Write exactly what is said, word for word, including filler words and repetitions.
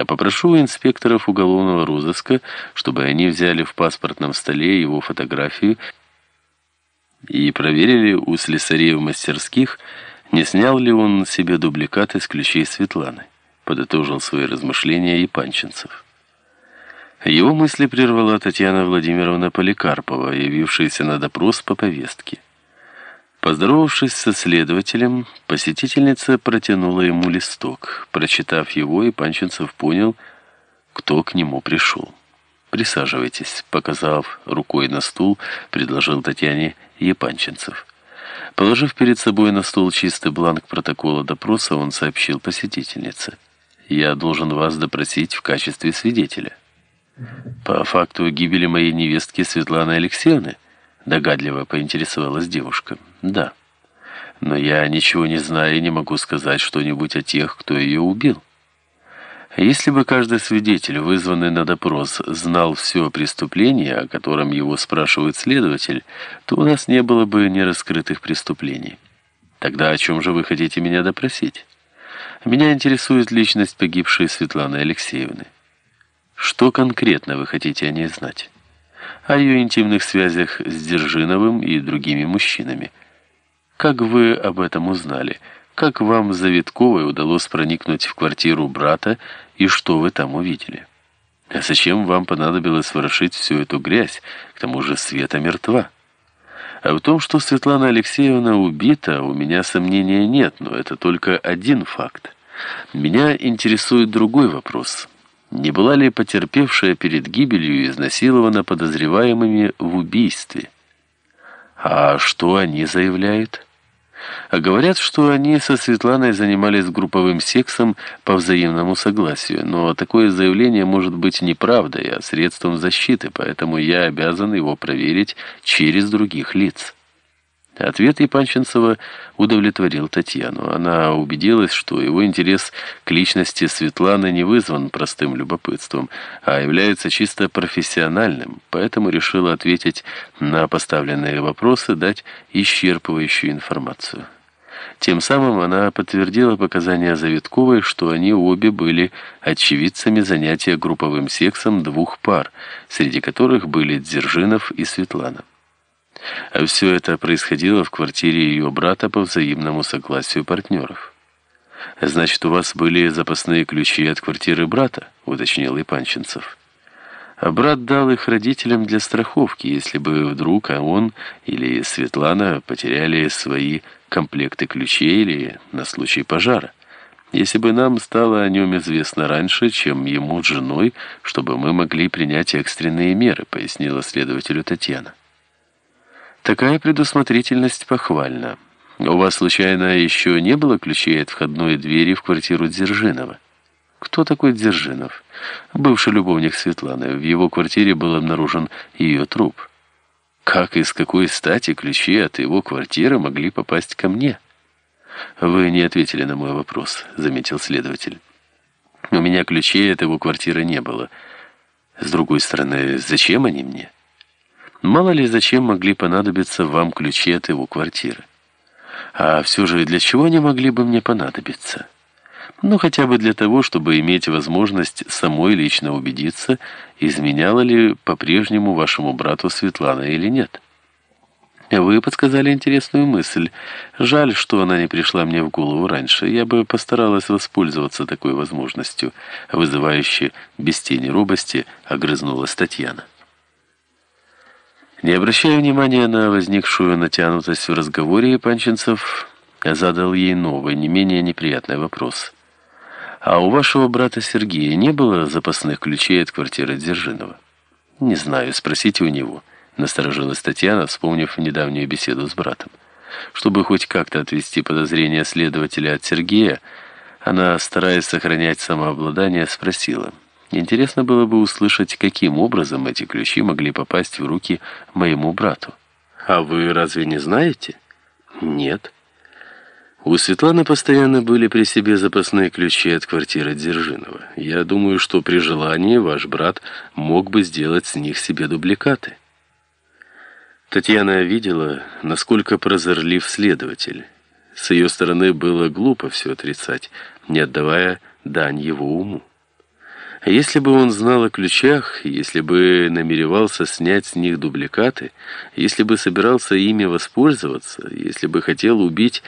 Я попрошу у инспекторов уголовного розыска, чтобы они взяли в паспортном столе его фотографию и проверили у слесарей в мастерских, не снял ли он себе дубликат из ключей Светланы. Подытожил свои размышления Епанчинцев. Его мысли прервала Татьяна Владимировна Поликарпова, явившаяся на допрос по повестке. Поздоровавшись со следователем, посетительница протянула ему листок. Прочитав его, Епанчинцев понял, кто к нему пришел. «Присаживайтесь», — показав рукой на стул, предложил Татьяне Епанчинцев. Положив перед собой на стол чистый бланк протокола допроса, он сообщил посетительнице: «Я должен вас допросить в качестве свидетеля». «По факту гибели моей невестки Светланы Алексеевны?» — догадливо поинтересовалась девушка. «Да. Но я ничего не знаю и не могу сказать что-нибудь о тех, кто ее убил. Если бы каждый свидетель, вызванный на допрос, знал все о преступлении, о котором его спрашивает следователь, то у нас не было бы нераскрытых преступлений. Тогда о чем же вы хотите меня допросить? Меня интересует личность погибшей Светланы Алексеевны. Что конкретно вы хотите о ней знать? О ее интимных связях с Держиновым и другими мужчинами. Как вы об этом узнали? Как вам за Витковой удалось проникнуть в квартиру брата и что вы там увидели? А зачем вам понадобилось ворошить всю эту грязь? К тому же Света мертва. А в том, что Светлана Алексеевна убита, у меня сомнения нет, но это только один факт. Меня интересует другой вопрос. Не была ли потерпевшая перед гибелью изнасилована подозреваемыми в убийстве? А что они заявляют? А говорят, что они со Светланой занимались групповым сексом по взаимному согласию, но такое заявление может быть неправдой, а средством защиты, поэтому я обязан его проверить через других лиц. Ответ Епанчинцева удовлетворил Татьяну. Она убедилась, что его интерес к личности Светланы не вызван простым любопытством, а является чисто профессиональным, поэтому решила ответить на поставленные вопросы, дать исчерпывающую информацию. Тем самым она подтвердила показания Завитковой, что они обе были очевидцами занятия групповым сексом двух пар, среди которых были Дзержинов и Светлана. А все это происходило в квартире ее брата по взаимному согласию партнеров. «Значит, у вас были запасные ключи от квартиры брата?» — уточнил Епанчинцев. А брат дал их родителям для страховки, если бы вдруг он или Светлана потеряли свои комплекты ключей или на случай пожара. Если бы нам стало о нем известно раньше, чем ему с женой, чтобы мы могли принять экстренные меры, пояснила следователю Татьяна. Такая предусмотрительность похвальна. У вас, случайно, еще не было ключей от входной двери в квартиру Дзержинова? Кто такой Дзержинов? Бывший любовник Светланы. В его квартире был обнаружен ее труп. Как и с какой стати ключи от его квартиры могли попасть ко мне? Вы не ответили на мой вопрос, заметил следователь. У меня ключей от его квартиры не было. С другой стороны, зачем они мне? Мало ли, зачем могли понадобиться вам ключи от его квартиры. А все же для чего они могли бы мне понадобиться? Ну, хотя бы для того, чтобы иметь возможность самой лично убедиться, изменяла ли по-прежнему вашему брату Светлана или нет. Вы подсказали интересную мысль. Жаль, что она не пришла мне в голову раньше. Я бы постаралась воспользоваться такой возможностью, вызывающей без тени робости, огрызнулась Татьяна. Не обращая внимания на возникшую натянутость в разговоре, Епанчинцев задал ей новый, не менее неприятный вопрос. «А у вашего брата Сергея не было запасных ключей от квартиры Дзержинова?» «Не знаю, спросите у него», — насторожилась Татьяна, вспомнив недавнюю беседу с братом. Чтобы хоть как-то отвести подозрения следователя от Сергея, она, стараясь сохранять самообладание, спросила: «Интересно было бы услышать, каким образом эти ключи могли попасть в руки моему брату». «А вы разве не знаете?» «Нет». У Светланы постоянно были при себе запасные ключи от квартиры Дзержинова. Я думаю, что при желании ваш брат мог бы сделать с них себе дубликаты. Татьяна видела, насколько прозорлив следователь. С ее стороны было глупо все отрицать, не отдавая дань его уму. Если бы он знал о ключах, если бы намеревался снять с них дубликаты, если бы собирался ими воспользоваться, если бы хотел убить